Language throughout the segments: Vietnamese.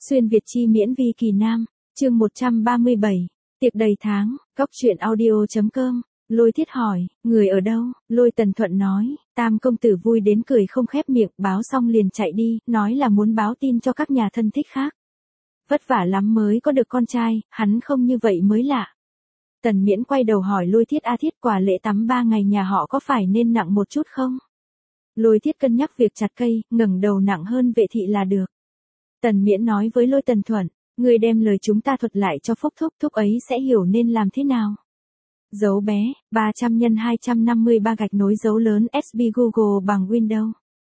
Xuyên Việt chi miễn vi kỳ nam, chương 137, tiệc đầy tháng, góc chuyện audio.com, Lôi Thiết hỏi, người ở đâu? Lôi Tần Thuận nói, Tam công tử vui đến cười không khép miệng, báo xong liền chạy đi, nói là muốn báo tin cho các nhà thân thích khác. Vất vả lắm mới có được con trai, hắn không như vậy mới lạ. Tần Miễn quay đầu hỏi Lôi Thiết, A Thiết, quà lễ tắm 3 ngày nhà họ có phải nên nặng một chút không? Lôi Thiết cân nhắc việc chặt cây, ngẩng đầu nặng hơn Vệ thị là được. Tần Miễn nói với Lôi Tần Thuận, người đem lời chúng ta thuật lại cho Phúc Thúc, Thúc ấy sẽ hiểu nên làm thế nào. Dấu bé, 300 x 253 gạch nối dấu lớn SB Google bằng Windows.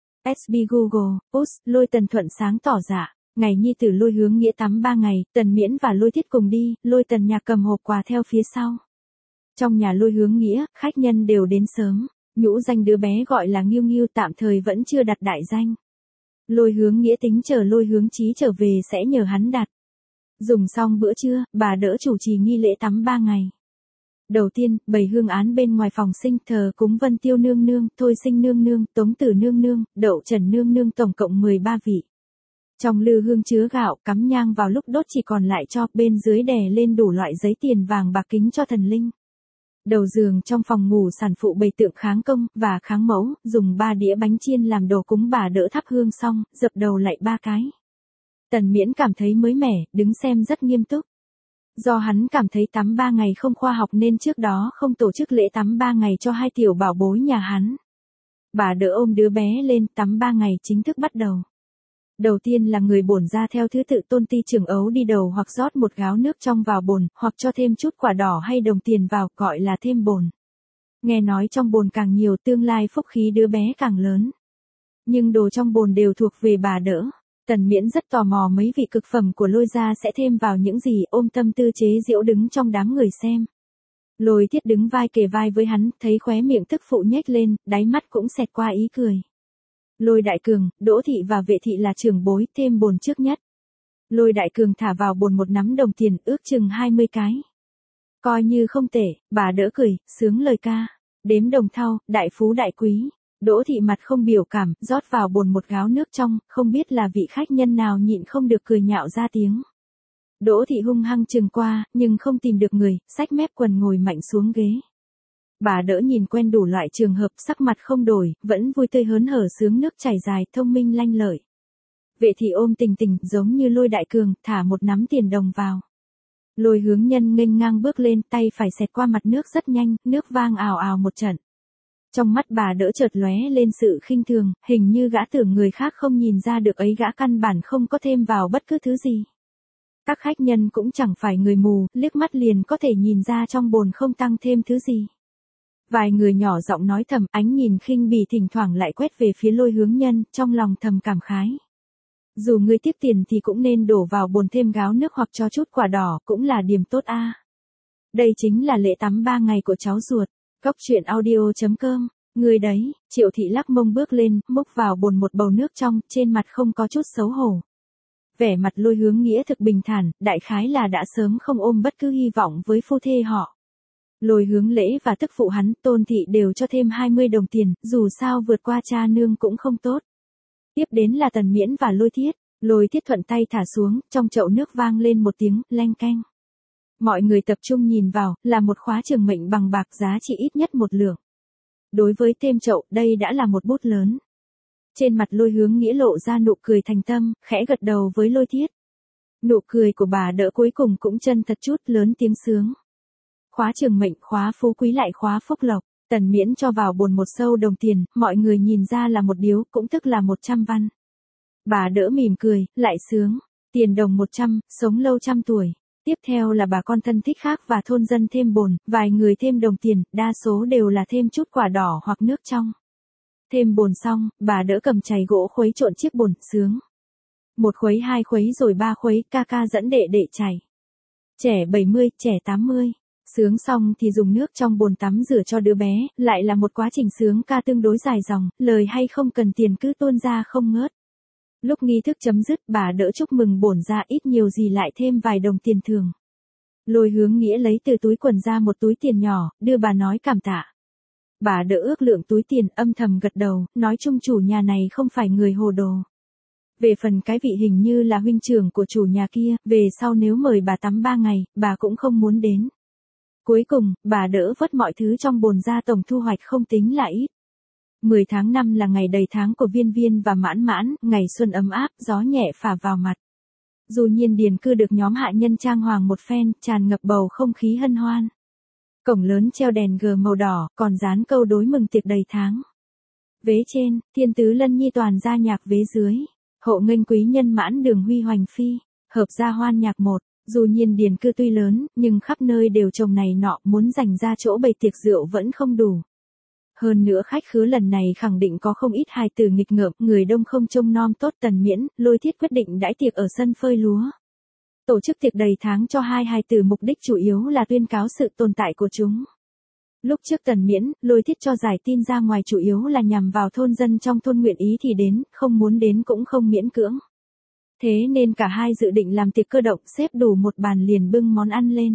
SB Google, Lôi Tần Thuận sáng tỏ dạ. Ngày nhi tử Lôi Hướng Nghĩa tắm 3 ngày, Tần Miễn và Lôi Thiết cùng đi, Lôi Tần nhà cầm hộp quà theo phía sau. Trong nhà Lôi Hướng Nghĩa, khách nhân đều đến sớm, nhũ danh đứa bé gọi là Nghiêu Nghiêu tạm thời vẫn chưa đặt đại danh. Lôi Hướng Nghĩa tính chờ Lôi Hướng Chí trở về sẽ nhờ hắn đặt. Dùng xong bữa trưa, bà đỡ chủ trì nghi lễ tắm 3 ngày. Đầu tiên, bày hương án bên ngoài phòng sinh thờ cúng Vân Tiêu nương nương, Thôi Sinh nương nương, Tống Tử nương nương, Đậu Trần nương nương tổng cộng 13 vị. Trong lư hương chứa gạo, cắm nhang vào lúc đốt chỉ còn lại cho, bên dưới đè lên đủ loại giấy tiền vàng bạc kính cho thần linh. Đầu giường trong phòng ngủ sản phụ bày tượng Kháng Công và Kháng Mẫu, dùng 3 đĩa bánh chiên làm đồ cúng bà đỡ thắp hương xong, dập đầu lạy 3 cái. Tần Miễn cảm thấy mới mẻ, đứng xem rất nghiêm túc. Do hắn cảm thấy tắm 3 ngày không khoa học nên trước đó không tổ chức lễ tắm 3 ngày cho 2 tiểu bảo bối nhà hắn. Bà đỡ ôm đứa bé lên, tắm 3 ngày chính thức bắt đầu. Đầu tiên là người bổn ra theo thứ tự Tôn Ti Trưởng Ấu đi đầu hoặc rót một gáo nước trong vào bồn, hoặc cho thêm chút quả đỏ hay đồng tiền vào, gọi là thêm bồn. Nghe nói trong bồn càng nhiều tương lai phúc khí đứa bé càng lớn. Nhưng đồ trong bồn đều thuộc về bà đỡ. Tần Miễn rất tò mò mấy vị cực phẩm của Lôi gia sẽ thêm vào những gì, ôm tâm tư chế giễu đứng trong đám người xem. Lôi Thiết đứng vai kề vai với hắn, thấy khóe miệng tức phụ nhếch lên, đáy mắt cũng xẹt qua ý cười. Lôi Đại Cường, Đỗ Thị và Vệ Thị là trưởng bối, thêm bồn trước nhất. Lôi Đại Cường thả vào bồn một nắm đồng tiền, ước chừng 20 cái. Coi như không tệ, bà đỡ cười, sướng lời ca. Đếm đồng thau, đại phú đại quý. Đỗ Thị mặt không biểu cảm, rót vào bồn một gáo nước trong, không biết là vị khách nhân nào nhịn không được cười nhạo ra tiếng. Đỗ Thị hung hăng chừng qua, nhưng không tìm được người, xách mép quần ngồi mạnh xuống ghế. Bà đỡ nhìn quen đủ loại trường hợp, sắc mặt không đổi, vẫn vui tươi hớn hở sướng nước chảy dài, thông minh lanh lợi. Vệ Thị ôm Tình Tình, giống như Lôi Đại Cường, thả một nắm tiền đồng vào. Lôi Hướng Nhân nghênh ngang bước lên, tay phải xẹt qua mặt nước rất nhanh, nước vang ào ào một trận. Trong mắt bà đỡ chợt lóe lên sự khinh thường, hình như gã tưởng người khác không nhìn ra được ấy, gã căn bản không có thêm vào bất cứ thứ gì. Các khách nhân cũng chẳng phải người mù, liếc mắt liền có thể nhìn ra trong bồn không tăng thêm thứ gì. Vài người nhỏ giọng nói thầm, ánh nhìn khinh bỉ thỉnh thoảng lại quét về phía Lôi Hướng Nhân, trong lòng thầm cảm khái. Dù người tiếc tiền thì cũng nên đổ vào bồn thêm gáo nước hoặc cho chút quả đỏ, cũng là điểm tốt a. Đây chính là lễ tắm 3 ngày của cháu ruột. Góc chuyện audio.com, người đấy, Triệu Thị lắc mông bước lên, múc vào bồn một bầu nước trong, trên mặt không có chút xấu hổ. Vẻ mặt Lôi Hướng Nghĩa thực bình thản, đại khái là đã sớm không ôm bất cứ hy vọng với phu thê họ. Lôi Hướng Lễ và tức phụ hắn, Tôn Thị đều cho thêm 20 đồng tiền, dù sao vượt qua cha nương cũng không tốt. Tiếp đến là Tần Miễn và Lôi Thiết. Lôi Thiết thuận tay thả xuống, trong chậu nước vang lên một tiếng, leng keng. Mọi người tập trung nhìn vào, là một khóa trường mệnh bằng bạc giá trị ít nhất 1 lượng. Đối với thêm chậu, đây đã là một bút lớn. Trên mặt Lôi Hướng Nghĩa lộ ra nụ cười thành tâm, khẽ gật đầu với Lôi Thiết. Nụ cười của bà đỡ cuối cùng cũng chân thật chút, lớn tiếng sướng. Khóa trường mệnh, khóa phú quý lại khóa phúc lộc. Tần Miễn cho vào bồn một sâu đồng tiền, mọi người nhìn ra là một điếu, cũng tức là 100 văn. Bà đỡ mỉm cười, lại sướng. Tiền đồng 100, sống lâu trăm tuổi. Tiếp theo là bà con thân thích khác và thôn dân thêm bồn, vài người thêm đồng tiền, đa số đều là thêm chút quả đỏ hoặc nước trong. Thêm bồn xong, bà đỡ cầm chày gỗ khuấy trộn chiếc bồn, sướng. 1 khuấy 2 khuấy rồi 3 khuấy, ca ca dẫn đệ đệ chày. Trẻ 70, trẻ 80. Sướng xong thì dùng nước trong bồn tắm rửa cho đứa bé, lại là một quá trình sướng ca tương đối dài dòng, lời hay không cần tiền cứ tuôn ra không ngớt. Lúc nghi thức chấm dứt, bà đỡ chúc mừng bổn ra ít nhiều gì lại thêm vài đồng tiền thường. Lôi Hướng Nghĩa lấy từ túi quần ra một túi tiền nhỏ, đưa bà nói cảm tạ. Bà đỡ ước lượng túi tiền, âm thầm gật đầu, nói chung chủ nhà này không phải người hồ đồ. Về phần cái vị hình như là huynh trưởng của chủ nhà kia, về sau nếu mời bà tắm 3 ngày, bà cũng không muốn đến. Cuối cùng, bà đỡ vớt mọi thứ trong bồn ra, tổng thu hoạch không tính là ít. 10 tháng 5 là ngày đầy tháng của Viên Viên và Mãn Mãn, ngày xuân ấm áp, gió nhẹ phả vào mặt. Dù Nhiên điền cư được nhóm hạ nhân trang hoàng một phen, tràn ngập bầu không khí hân hoan. Cổng lớn treo đèn G màu đỏ, còn dán câu đối mừng tiệc đầy tháng. Vế trên, thiên tứ lân nhi toàn gia nhạc, vế dưới, hộ nghênh quý nhân mãn đường huy hoành phi, hợp gia hoan nhạc một. Dù Nhiên điền cư tuy lớn, nhưng khắp nơi đều trồng này nọ, muốn dành ra chỗ bày tiệc rượu vẫn không đủ. Hơn nữa khách khứa lần này khẳng định có không ít hài tử nghịch ngợm, người đông không trông nom tốt. Tần Miễn, Lôi Thiết quyết định đãi tiệc ở sân phơi lúa. Tổ chức tiệc đầy tháng cho hai hài tử, mục đích chủ yếu là tuyên cáo sự tồn tại của chúng. Lúc trước Tần Miễn, Lôi Thiết cho giải tin ra ngoài chủ yếu là nhằm vào thôn dân trong thôn, nguyện ý thì đến, không muốn đến cũng không miễn cưỡng. Thế nên cả hai dự định làm tiệc cơ động, xếp đủ một bàn liền bưng món ăn lên.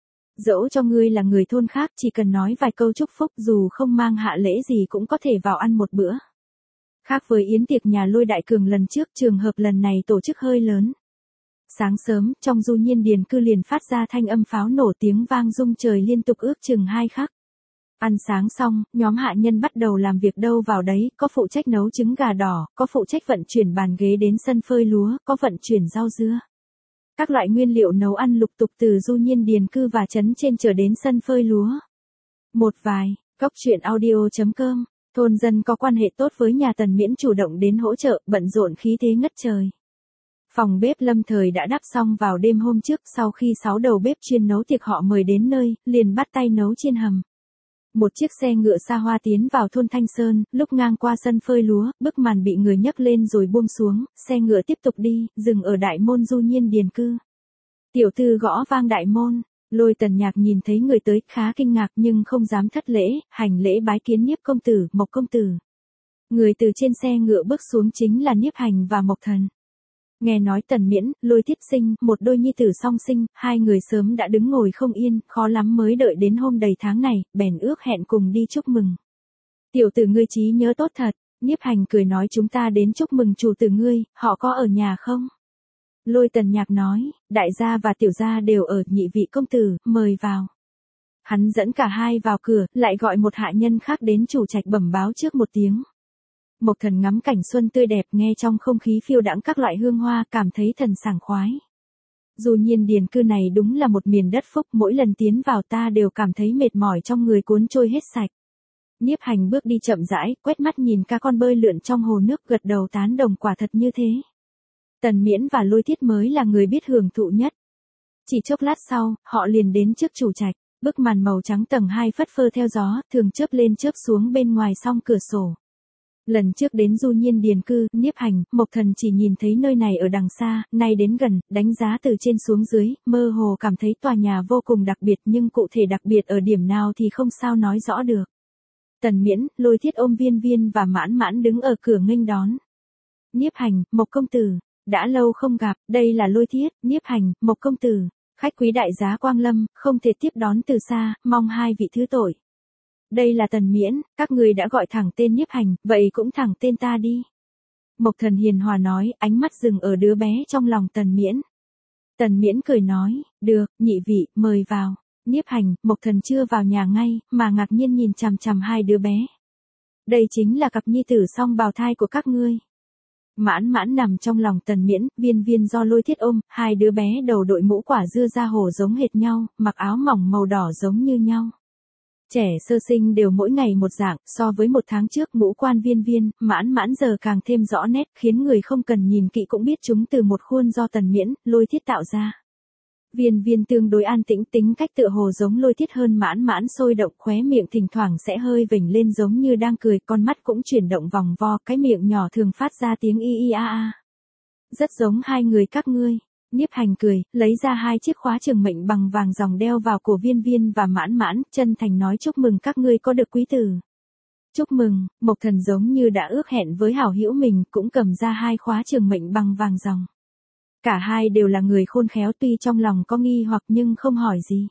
Dẫu cho ngươi là người thôn khác, chỉ cần nói vài câu chúc phúc, dù không mang hạ lễ gì cũng có thể vào ăn một bữa. Khác với yến tiệc nhà Lôi Đại Cường lần trước, trường hợp lần này tổ chức hơi lớn. Sáng sớm, trong Du Nhiên điền cư liền phát ra thanh âm pháo nổ, tiếng vang rung trời liên tục ước chừng 2 khắc. Ăn sáng xong, nhóm hạ nhân bắt đầu làm việc đâu vào đấy, có phụ trách nấu trứng gà đỏ, có phụ trách vận chuyển bàn ghế đến sân phơi lúa, có vận chuyển rau dưa. Các loại nguyên liệu nấu ăn lục tục từ Du Nhiên điền cư và trấn trên chở đến sân phơi lúa. Một vài, Cóc truyện audio.com, thôn dân có quan hệ tốt với nhà Tần Miễn chủ động đến hỗ trợ, bận rộn khí thế ngất trời. Phòng bếp lâm thời đã đắp xong vào đêm hôm trước, sau khi 6 đầu bếp chuyên nấu tiệc họ mời đến nơi, liền bắt tay nấu chiên hầm. Một chiếc xe ngựa xa hoa tiến vào thôn Thanh Sơn, lúc ngang qua sân phơi lúa, bức màn bị người nhấc lên rồi buông xuống, xe ngựa tiếp tục đi, dừng ở đại môn Du Nhiên điền cư. Tiểu thư gõ vang đại môn, Lôi Tần Nhạc nhìn thấy người tới, khá kinh ngạc nhưng không dám thất lễ, hành lễ bái kiến Niếp công tử, Mộc công tử. Người từ trên xe ngựa bước xuống chính là Niếp Hành và Mộc Thần. Nghe nói Tần Miễn, Lôi Thiết sinh, một đôi nhi tử song sinh, hai người sớm đã đứng ngồi không yên, khó lắm mới đợi đến hôm đầy tháng này, bèn ước hẹn cùng đi chúc mừng. Tiểu tử ngươi trí nhớ tốt thật, Niếp Hành cười nói, chúng ta đến chúc mừng chủ tử ngươi, họ có ở nhà không? Lôi Tần Nhạc nói, đại gia và tiểu gia đều ở, nhị vị công tử, mời vào. Hắn dẫn cả hai vào cửa, lại gọi một hạ nhân khác đến chủ trạch bẩm báo trước một tiếng. Mộc Thần ngắm cảnh xuân tươi đẹp, nghe trong không khí phiêu đãng các loại hương hoa, cảm thấy thần sảng khoái. Du Nhiên điền cư này đúng là một miền đất phúc, mỗi lần tiến vào ta đều cảm thấy mệt mỏi trong người cuốn trôi hết sạch. Niếp Hành bước đi chậm rãi, quét mắt nhìn cá con bơi lượn trong hồ nước, gật đầu tán đồng, quả thật như thế. Tần Miễn và Lôi Thiết mới là người biết hưởng thụ nhất. Chỉ chốc lát sau, họ liền đến trước chủ trạch, bức màn màu trắng tầng 2 phất phơ theo gió, thường chớp lên chớp xuống bên ngoài song cửa sổ. Lần trước đến Du Nhiên điền cư, Niếp Hành, Mộc Thần chỉ nhìn thấy nơi này ở đằng xa, nay đến gần, đánh giá từ trên xuống dưới, mơ hồ cảm thấy tòa nhà vô cùng đặc biệt, nhưng cụ thể đặc biệt ở điểm nào thì không sao nói rõ được. Tần Miễn, Lôi Thiết ôm Viên Viên và Mãn Mãn đứng ở cửa nghênh đón. Niếp Hành, Mộc công tử, đã lâu không gặp, đây là Lôi Thiết, Niếp Hành, Mộc công tử, khách quý đại giá quang lâm, không thể tiếp đón từ xa, mong hai vị thứ tội. Đây là Tần Miễn, các người đã gọi thẳng tên Niếp Hành, vậy cũng thẳng tên ta đi. Mộc Thần hiền hòa nói, ánh mắt dừng ở đứa bé trong lòng Tần Miễn. Tần Miễn cười nói, được, nhị vị, mời vào. Niếp Hành, Mộc Thần chưa vào nhà ngay, mà ngạc nhiên nhìn chằm chằm hai đứa bé. Đây chính là cặp nhi tử song bào thai của các ngươi. Mãn Mãn nằm trong lòng Tần Miễn, Viên Viên do Lôi Thiết ôm, hai đứa bé đầu đội mũ quả dưa da hổ giống hệt nhau, mặc áo mỏng màu đỏ giống như nhau. Trẻ sơ sinh đều mỗi ngày một dạng, so với một tháng trước ngũ quan Viên Viên, Mãn Mãn giờ càng thêm rõ nét, khiến người không cần nhìn kỹ cũng biết chúng từ một khuôn do Tần Miễn, Lôi Thiết tạo ra. Viên Viên tương đối an tĩnh, tính cách tựa hồ giống Lôi Thiết hơn Mãn Mãn, sôi động, khóe miệng thỉnh thoảng sẽ hơi vểnh lên giống như đang cười, con mắt cũng chuyển động vòng vo, cái miệng nhỏ thường phát ra tiếng y y a a. Rất giống hai người các ngươi. Niếp Hành cười, lấy ra hai chiếc khóa trường mệnh bằng vàng ròng đeo vào cổ Viên Viên và Mãn Mãn, chân thành nói, chúc mừng các ngươi có được quý tử. Chúc mừng. Mộc Thần giống như đã ước hẹn với hảo hữu mình, cũng cầm ra hai khóa trường mệnh bằng vàng ròng. Cả hai đều là người khôn khéo, tuy trong lòng có nghi hoặc nhưng không hỏi gì.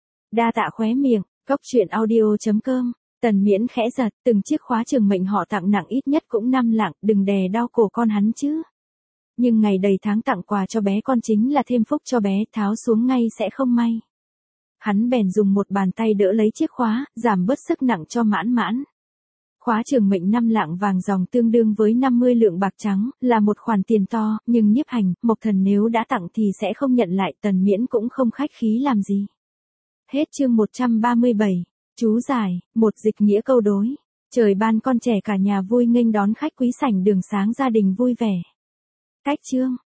Đa tạ khóe miệng, Cóc truyện audio.com. Tần Miễn khẽ giật, từng chiếc khóa trường mệnh họ tặng nặng ít nhất cũng 5 lạng, đừng đè đau cổ con hắn chứ. Nhưng ngày đầy tháng tặng quà cho bé con chính là thêm phúc cho bé, tháo xuống ngay sẽ không may. Hắn bèn dùng một bàn tay đỡ lấy chiếc khóa, giảm bớt sức nặng cho Mãn Mãn. Khóa trường mệnh 5 lạng vàng dòng tương đương với 50 lượng bạc trắng, là một khoản tiền to, nhưng Nhiếp Hành, Mộc Thần nếu đã tặng thì sẽ không nhận lại, Tần Miễn cũng không khách khí làm gì. Hết chương 137. Chú giải, một dịch nghĩa câu đối. Trời ban con trẻ cả nhà vui nghênh đón khách quý, sảnh đường sáng gia đình vui vẻ. Cách chương.